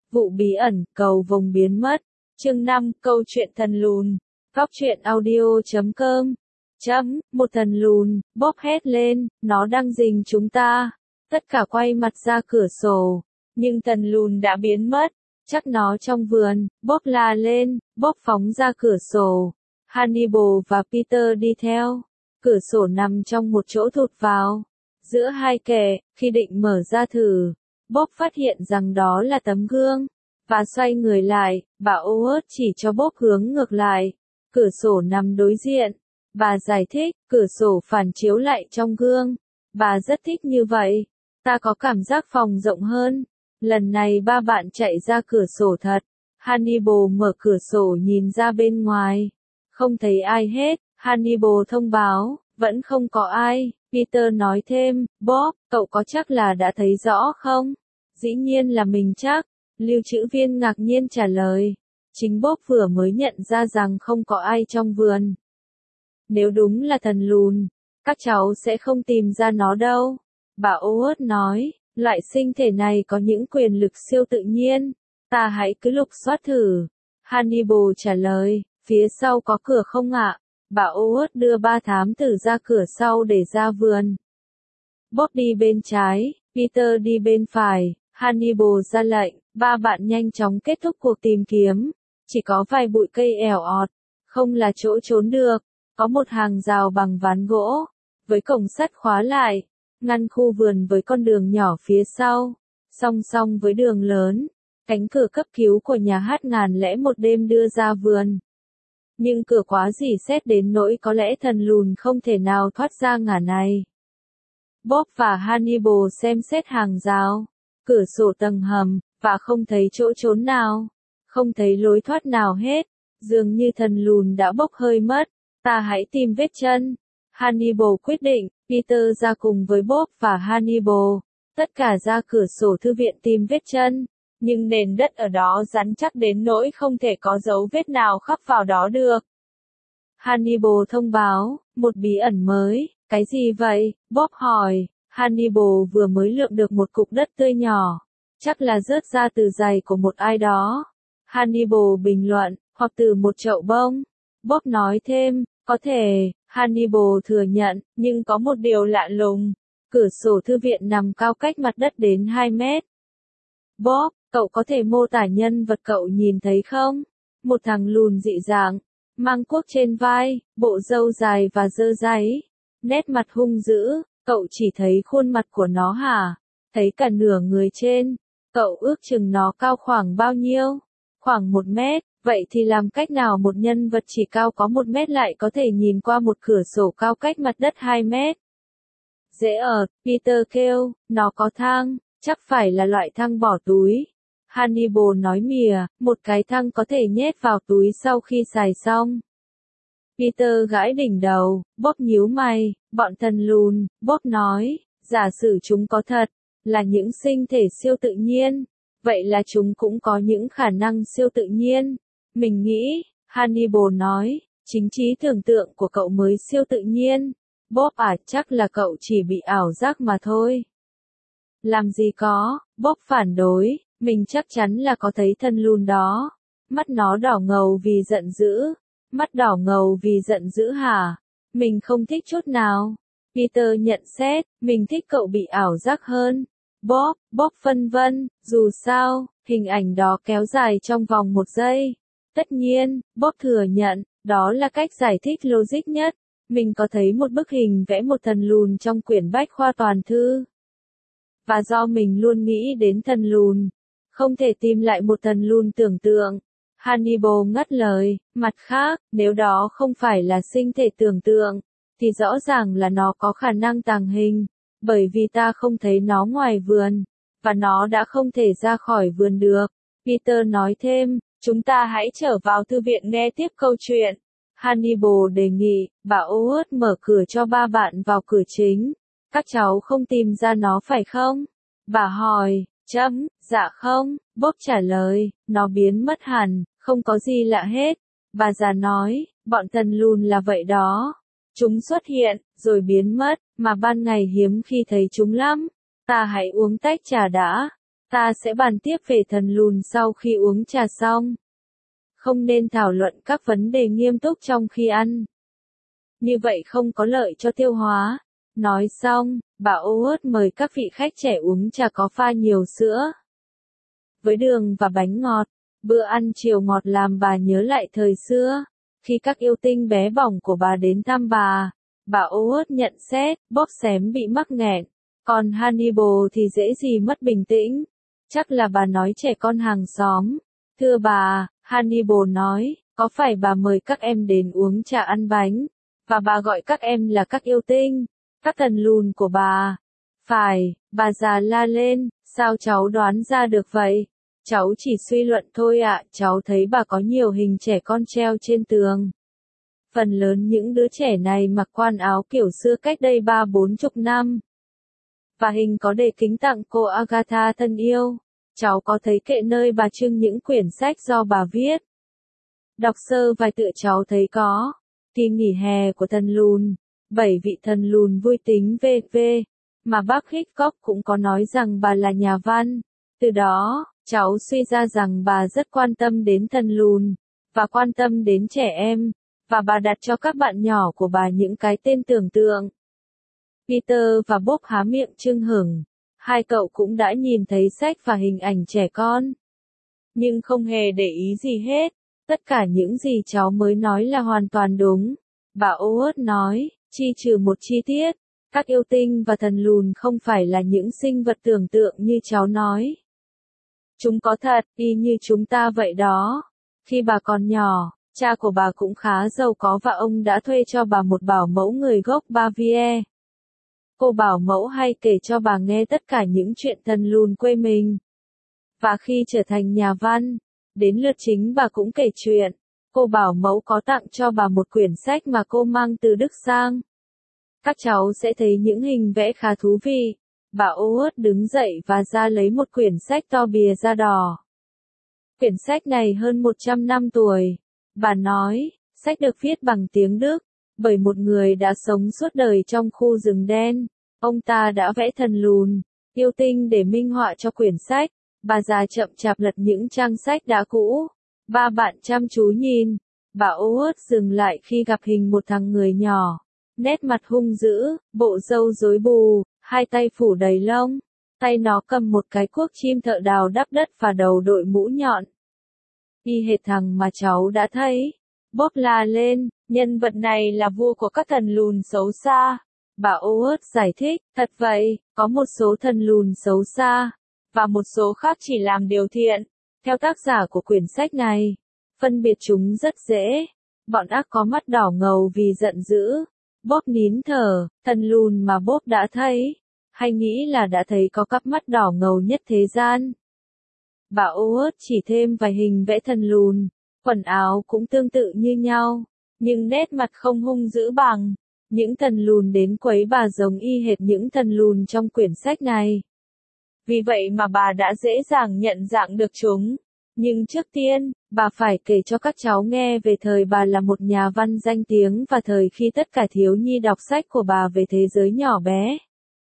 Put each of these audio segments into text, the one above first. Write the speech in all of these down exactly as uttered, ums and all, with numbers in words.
Vụ bí ẩn, cầu vồng biến mất. Chương năm, câu chuyện thần lùn. Góc truyện audio chấm com. Chấm, một thần lùn, Bob hét lên, nó đang rình chúng ta. Tất cả quay mặt ra cửa sổ. Nhưng thần lùn đã biến mất. Chắc nó trong vườn, Bob la lên, Bob phóng ra cửa sổ. Hannibal và Peter đi theo. Cửa sổ nằm trong một chỗ thụt vào. Giữa hai kẻ, khi định mở ra thử, Bob phát hiện rằng đó là tấm gương. Và xoay người lại, bà Howard chỉ cho Bob hướng ngược lại. Cửa sổ nằm đối diện. Bà giải thích, cửa sổ phản chiếu lại trong gương. Bà rất thích như vậy. Ta có cảm giác phòng rộng hơn. Lần này ba bạn chạy ra cửa sổ thật. Hannibal mở cửa sổ nhìn ra bên ngoài. Không thấy ai hết. Hannibal thông báo, vẫn không có ai. Peter nói thêm, Bob, cậu có chắc là đã thấy rõ không? Dĩ nhiên là mình chắc. Lưu trữ viên ngạc nhiên trả lời. Chính Bob vừa mới nhận ra rằng không có ai trong vườn. Nếu đúng là thần lùn, các cháu sẽ không tìm ra nó đâu. Bà Howard nói, loại sinh thể này có những quyền lực siêu tự nhiên. Ta hãy cứ lục soát thử. Hannibal trả lời, phía sau có cửa không ạ? Bà Howard đưa ba thám tử ra cửa sau để ra vườn. Bob đi bên trái, Peter đi bên phải. Hannibal ra lệnh, ba bạn nhanh chóng kết thúc cuộc tìm kiếm. Chỉ có vài bụi cây ẻo ọt, không là chỗ trốn được. Có một hàng rào bằng ván gỗ, với cổng sắt khóa lại, ngăn khu vườn với con đường nhỏ phía sau, song song với đường lớn. Cánh cửa cấp cứu của nhà hát ngàn lẻ một đêm đưa ra vườn. Nhưng cửa quá rỉ sét đến nỗi có lẽ thần lùn không thể nào thoát ra ngả này. Bob và Hannibal xem xét hàng rào, cửa sổ tầng hầm, và không thấy chỗ trốn nào, không thấy lối thoát nào hết. Dường như thần lùn đã bốc hơi mất. Ta hãy tìm vết chân. Hannibal quyết định, Peter ra cùng với Bob và Hannibal. Tất cả ra cửa sổ thư viện tìm vết chân. Nhưng nền đất ở đó rắn chắc đến nỗi không thể có dấu vết nào khắc vào đó được. Hannibal thông báo, một bí ẩn mới. Cái gì vậy? Bob hỏi. Hannibal vừa mới lượm được một cục đất tươi nhỏ. Chắc là rớt ra từ giày của một ai đó. Hannibal bình luận, hoặc từ một chậu bông. Bob nói thêm, có thể. Hannibal thừa nhận, nhưng có một điều lạ lùng. Cửa sổ thư viện nằm cao cách mặt đất đến hai mét. Bob, cậu có thể mô tả nhân vật cậu nhìn thấy không? Một thằng lùn dị dạng, mang cuốc trên vai, bộ râu dài và dơ dáy. Nét mặt hung dữ, cậu chỉ thấy khuôn mặt của nó hả? Thấy cả nửa người trên. Cậu ước chừng nó cao khoảng bao nhiêu? Khoảng một mét. Vậy thì làm cách nào một nhân vật chỉ cao có một mét lại có thể nhìn qua một cửa sổ cao cách mặt đất hai mét? Dễ ở, Peter kêu, nó có thang, chắc phải là loại thang bỏ túi. Hannibal nói mỉa, một cái thang có thể nhét vào túi sau khi xài xong. Peter gãi đỉnh đầu, Bob nhíu mày, bọn thần lùn, Bob nói, giả sử chúng có thật, là những sinh thể siêu tự nhiên. Vậy là chúng cũng có những khả năng siêu tự nhiên. Mình nghĩ, Hannibal nói, chính trí tưởng tượng của cậu mới siêu tự nhiên. Bob à, chắc là cậu chỉ bị ảo giác mà thôi. Làm gì có, Bob phản đối, mình chắc chắn là có thấy thần lùn đó. Mắt nó đỏ ngầu vì giận dữ. Mắt đỏ ngầu vì giận dữ hả? Mình không thích chút nào. Peter nhận xét, mình thích cậu bị ảo giác hơn. Bob, Bob phân vân, dù sao, hình ảnh đó kéo dài trong vòng một giây. Tất nhiên, Bob thừa nhận, đó là cách giải thích logic nhất. Mình có thấy một bức hình vẽ một thần lùn trong quyển bách khoa toàn thư. Và do mình luôn nghĩ đến thần lùn, không thể tìm lại một thần lùn tưởng tượng. Hannibal ngắt lời, mặt khác, nếu đó không phải là sinh thể tưởng tượng, thì rõ ràng là nó có khả năng tàng hình. Bởi vì ta không thấy nó ngoài vườn, và nó đã không thể ra khỏi vườn được. Peter nói thêm, chúng ta hãy trở vào thư viện nghe tiếp câu chuyện. Hannibal đề nghị, bà Howard mở cửa cho ba bạn vào cửa chính. Các cháu không tìm ra nó phải không? Bà hỏi, chấm, dạ không, Bob trả lời, nó biến mất hẳn, không có gì lạ hết. Bà già nói, bọn thần lùn là vậy đó. Chúng xuất hiện, rồi biến mất, mà ban ngày hiếm khi thấy chúng lắm. Ta hãy uống tách trà đã. Ta sẽ bàn tiếp về thần lùn sau khi uống trà xong. Không nên thảo luận các vấn đề nghiêm túc trong khi ăn. Như vậy không có lợi cho tiêu hóa. Nói xong, bà Oat mời các vị khách trẻ uống trà có pha nhiều sữa. Với đường và bánh ngọt, bữa ăn chiều ngọt làm bà nhớ lại thời xưa. Khi các yêu tinh bé bỏng của bà đến thăm bà, bà Oat nhận xét, Bob xém bị mắc nghẹn. Còn Hannibal thì dễ gì mất bình tĩnh. Chắc là bà nói trẻ con hàng xóm. Thưa bà, Hannibal nói, có phải bà mời các em đến uống trà ăn bánh, và bà gọi các em là các yêu tinh, các thần lùn của bà? Phải, bà già la lên, sao cháu đoán ra được vậy? Cháu chỉ suy luận thôi ạ, cháu thấy bà có nhiều hình trẻ con treo trên tường. Phần lớn những đứa trẻ này mặc quan áo kiểu xưa cách đây ba bốn chục năm. Và hình có đề kính tặng cô Agatha thân yêu. Cháu có thấy kệ nơi bà trưng những quyển sách do bà viết. Đọc sơ vài tựa cháu thấy có. Kỳ nghỉ hè của thần lùn, bảy vị thần lùn vui tính vê vê, mà bác Hitchcock cũng có nói rằng bà là nhà văn. Từ đó, cháu suy ra rằng bà rất quan tâm đến thần lùn, và quan tâm đến trẻ em, và bà đặt cho các bạn nhỏ của bà những cái tên tưởng tượng. Peter và Bob há miệng chưng hửng. Hai cậu cũng đã nhìn thấy sách và hình ảnh trẻ con. Nhưng không hề để ý gì hết. Tất cả những gì cháu mới nói là hoàn toàn đúng. Bà Oat nói, chi trừ một chi tiết. Các yêu tinh và thần lùn không phải là những sinh vật tưởng tượng như cháu nói. Chúng có thật, y như chúng ta vậy đó. Khi bà còn nhỏ, cha của bà cũng khá giàu có và ông đã thuê cho bà một bảo mẫu người gốc Baviera. Cô bảo mẫu hay kể cho bà nghe tất cả những chuyện thần lùn quê mình. Và khi trở thành nhà văn, đến lượt chính bà cũng kể chuyện. Cô bảo mẫu có tặng cho bà một quyển sách mà cô mang từ Đức sang. Các cháu sẽ thấy những hình vẽ khá thú vị. Bà Oat đứng dậy và ra lấy một quyển sách to bìa da đỏ. Quyển sách này hơn một trăm năm tuổi. Bà nói, sách được viết bằng tiếng Đức, bởi một người đã sống suốt đời trong khu rừng đen. Ông ta đã vẽ thần lùn, yêu tinh để minh họa cho quyển sách. Bà già chậm chạp lật những trang sách đã cũ. Ba bạn chăm chú nhìn. Bà Oat dừng lại khi gặp hình một thằng người nhỏ. Nét mặt hung dữ, bộ râu rối bù, hai tay phủ đầy lông. Tay nó cầm một cái cuốc chim thợ đào đắp đất và đầu đội mũ nhọn. Y hệt thằng mà cháu đã thấy. Bob la lên, nhân vật này là vua của các thần lùn xấu xa. Bà Oat giải thích, thật vậy, có một số thần lùn xấu xa, và một số khác chỉ làm điều thiện. Theo tác giả của quyển sách này, phân biệt chúng rất dễ. Bọn ác có mắt đỏ ngầu vì giận dữ. Bob nín thở, thần lùn mà Bob đã thấy, hay nghĩ là đã thấy có cặp mắt đỏ ngầu nhất thế gian. Bà Oat chỉ thêm vài hình vẽ thần lùn, quần áo cũng tương tự như nhau, nhưng nét mặt không hung dữ bằng. Những thần lùn đến quấy bà giống y hệt những thần lùn trong quyển sách này. Vì vậy mà bà đã dễ dàng nhận dạng được chúng. Nhưng trước tiên, bà phải kể cho các cháu nghe về thời bà là một nhà văn danh tiếng và thời khi tất cả thiếu nhi đọc sách của bà về thế giới nhỏ bé.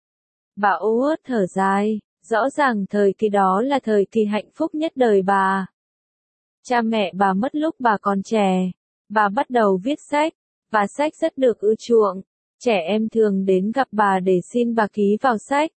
Bà Oat thở dài, rõ ràng thời kỳ đó là thời kỳ hạnh phúc nhất đời bà. Cha mẹ bà mất lúc bà còn trẻ. Bà bắt đầu viết sách, và sách rất được ưa chuộng. Trẻ em thường đến gặp bà để xin bà ký vào sách.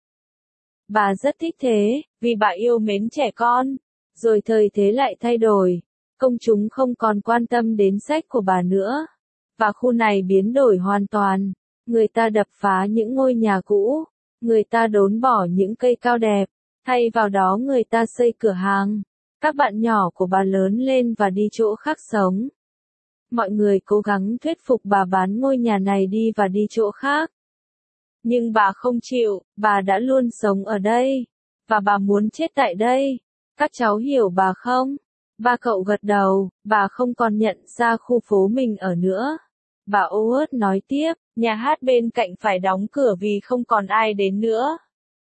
Bà rất thích thế, vì bà yêu mến trẻ con. Rồi thời thế lại thay đổi. Công chúng không còn quan tâm đến sách của bà nữa. Và khu này biến đổi hoàn toàn. Người ta đập phá những ngôi nhà cũ. Người ta đốn bỏ những cây cao đẹp. Thay vào đó người ta xây cửa hàng. Các bạn nhỏ của bà lớn lên và đi chỗ khác sống. Mọi người cố gắng thuyết phục bà bán ngôi nhà này đi và đi chỗ khác. Nhưng bà không chịu, bà đã luôn sống ở đây. Và bà muốn chết tại đây. Các cháu hiểu bà không? Ba cậu gật đầu, bà không còn nhận ra khu phố mình ở nữa. Bà Oat nói tiếp, nhà hát bên cạnh phải đóng cửa vì không còn ai đến nữa.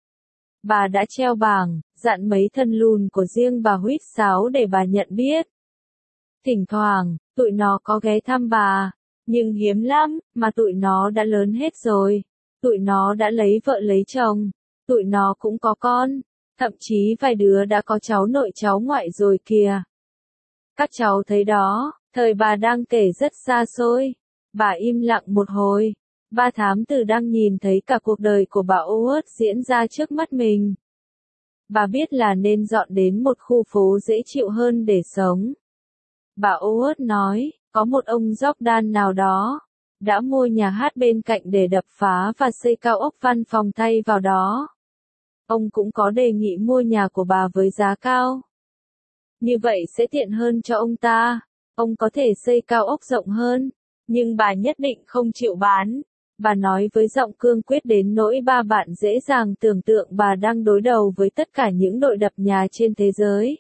Bà đã treo bảng, dặn mấy thần lùn của riêng bà huýt sáo để bà nhận biết. Thỉnh thoảng, tụi nó có ghé thăm bà, nhưng hiếm lắm, mà tụi nó đã lớn hết rồi. Tụi nó đã lấy vợ lấy chồng, tụi nó cũng có con. Thậm chí vài đứa đã có cháu nội cháu ngoại rồi kìa. Các cháu thấy đó, thời bà đang kể rất xa xôi. Bà im lặng một hồi. Ba thám tử đang nhìn thấy cả cuộc đời của bà Uất diễn ra trước mắt mình. Bà biết là nên dọn đến một khu phố dễ chịu hơn để sống. Bà Uất nói, có một ông Jordan nào đó đã mua nhà hát bên cạnh để đập phá và xây cao ốc văn phòng thay vào đó. Ông cũng có đề nghị mua nhà của bà với giá cao. Như vậy sẽ tiện hơn cho ông ta. Ông có thể xây cao ốc rộng hơn. Nhưng bà nhất định không chịu bán. Bà nói với giọng cương quyết đến nỗi ba bạn dễ dàng tưởng tượng bà đang đối đầu với tất cả những đội đập nhà trên thế giới.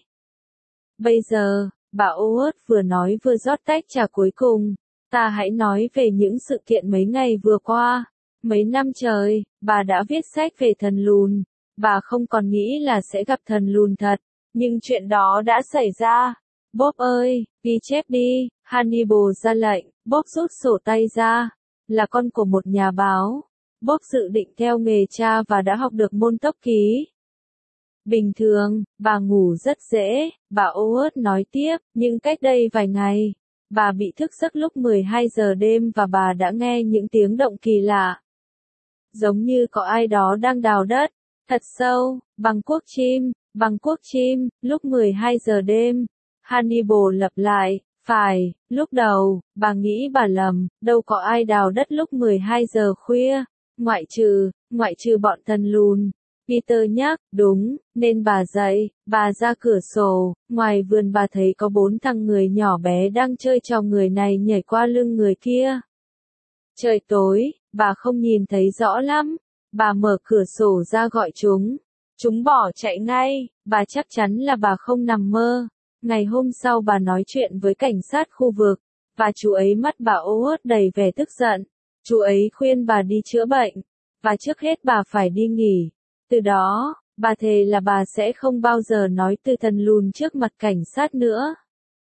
Bây giờ, bà Uất vừa nói vừa rót tách trà cuối cùng. Ta hãy nói về những sự kiện mấy ngày vừa qua. Mấy năm trời, bà đã viết sách về thần lùn. Bà không còn nghĩ là sẽ gặp thần lùn thật. Nhưng chuyện đó đã xảy ra. Bob ơi, ghi chép đi. Hannibal ra lệnh. Bob rút sổ tay ra. Là con của một nhà báo. Bob dự định theo nghề cha và đã học được môn tốc ký. Bình thường, bà ngủ rất dễ, bà Uất nói tiếp, nhưng cách đây vài ngày, bà bị thức giấc lúc mười hai giờ đêm và bà đã nghe những tiếng động kỳ lạ. Giống như có ai đó đang đào đất, thật sâu, bằng cuốc chim, bằng cuốc chim, lúc mười hai giờ đêm. Hannibal lặp lại, phải, lúc đầu, bà nghĩ bà lầm, đâu có ai đào đất lúc mười hai giờ khuya, ngoại trừ, ngoại trừ bọn thần lùn. Peter nhắc, đúng, nên bà dậy, bà ra cửa sổ, ngoài vườn bà thấy có bốn thằng người nhỏ bé đang chơi trò người này nhảy qua lưng người kia. Trời tối, bà không nhìn thấy rõ lắm, bà mở cửa sổ ra gọi chúng. Chúng bỏ chạy ngay, bà chắc chắn là bà không nằm mơ. Ngày hôm sau bà nói chuyện với cảnh sát khu vực, và chú ấy mắt bà Uất đầy vẻ tức giận. Chú ấy khuyên bà đi chữa bệnh, và trước hết bà phải đi nghỉ. Từ đó, bà thề là bà sẽ không bao giờ nói từ thần lùn trước mặt cảnh sát nữa.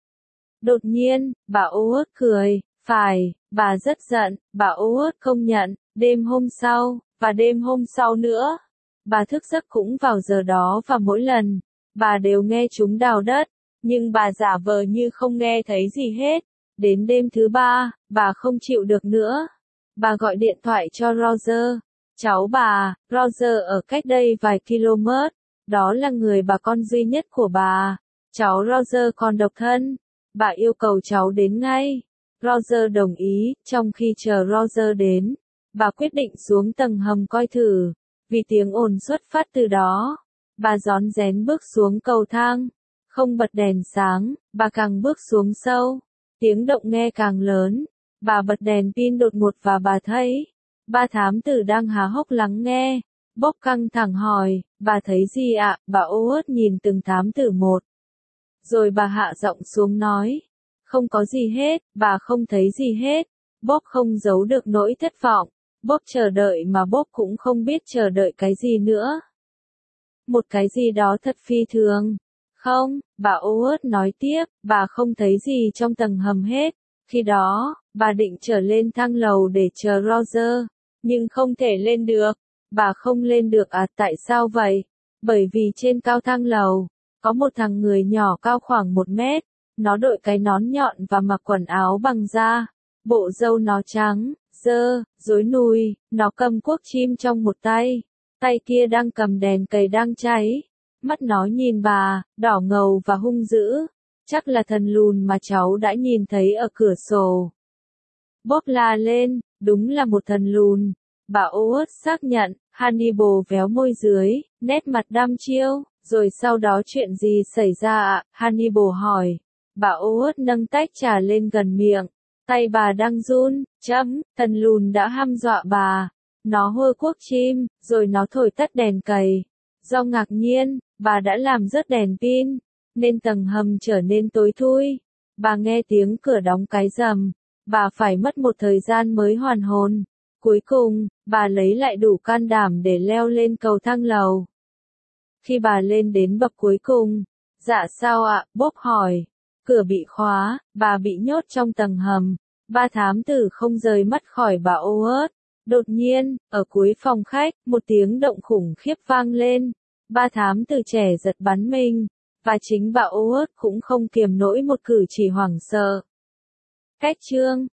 Đột nhiên, bà Uất cười, phải, bà rất giận, bà Uất công nhận, đêm hôm sau, và đêm hôm sau nữa. Bà thức giấc cũng vào giờ đó và mỗi lần, bà đều nghe chúng đào đất, nhưng bà giả vờ như không nghe thấy gì hết. Đến đêm thứ ba, bà không chịu được nữa. Bà gọi điện thoại cho Roger. Cháu bà, Roger ở cách đây vài km, đó là người bà con duy nhất của bà. Cháu Roger còn độc thân. Bà yêu cầu cháu đến ngay. Roger đồng ý, trong khi chờ Roger đến, bà quyết định xuống tầng hầm coi thử, vì tiếng ồn xuất phát từ đó. Bà rón rén bước xuống cầu thang, không bật đèn sáng, bà càng bước xuống sâu, tiếng động nghe càng lớn. Bà bật đèn pin đột ngột và bà thấy ba thám tử đang há hốc lắng nghe. Bob căng thẳng hỏi, bà thấy gì ạ? Bà Uất nhìn từng thám tử một. Rồi bà hạ giọng xuống nói, không có gì hết, bà không thấy gì hết. Bob không giấu được nỗi thất vọng. Bob chờ đợi mà Bob cũng không biết chờ đợi cái gì nữa. Một cái gì đó thật phi thường. Không, bà Uất nói tiếp, bà không thấy gì trong tầng hầm hết. Khi đó, bà định trở lên thang lầu để chờ Roger, nhưng không thể lên được. Bà không lên được à? Tại sao vậy? Bởi vì trên cao thang lầu, có một thằng người nhỏ cao khoảng một mét. Nó đội cái nón nhọn và mặc quần áo bằng da. Bộ râu nó trắng, dơ, rối nùi, nó cầm cuốc chim trong một tay. Tay kia đang cầm đèn cầy đang cháy. Mắt nó nhìn bà, đỏ ngầu và hung dữ. Chắc là thần lùn mà cháu đã nhìn thấy ở cửa sổ. Bob la lên, đúng là một thần lùn. Bà Uất xác nhận. Hannibal véo môi dưới, nét mặt đăm chiêu. Rồi sau đó chuyện gì xảy ra ạ? Hannibal hỏi. Bà Uất nâng tách trà lên gần miệng. Tay bà đang run. Chấm, thần lùn đã hăm dọa bà. Nó hôi cuốc chim, rồi nó thổi tắt đèn cầy. Do ngạc nhiên, bà đã làm rớt đèn pin, nên tầng hầm trở nên tối thui. Bà nghe tiếng cửa đóng cái rầm. Bà phải mất một thời gian mới hoàn hồn. Cuối cùng, bà lấy lại đủ can đảm để leo lên cầu thang lầu. Khi bà lên đến bậc cuối cùng, dạ sao ạ? Bob hỏi. Cửa bị khóa, bà bị nhốt trong tầng hầm. Ba thám tử không rời mắt khỏi bà Uất. Đột nhiên, ở cuối phòng khách, một tiếng động khủng khiếp vang lên. Ba thám tử trẻ giật bắn mình, và chính bà Uất cũng không kiềm nổi một cử chỉ hoảng sợ. Cách chương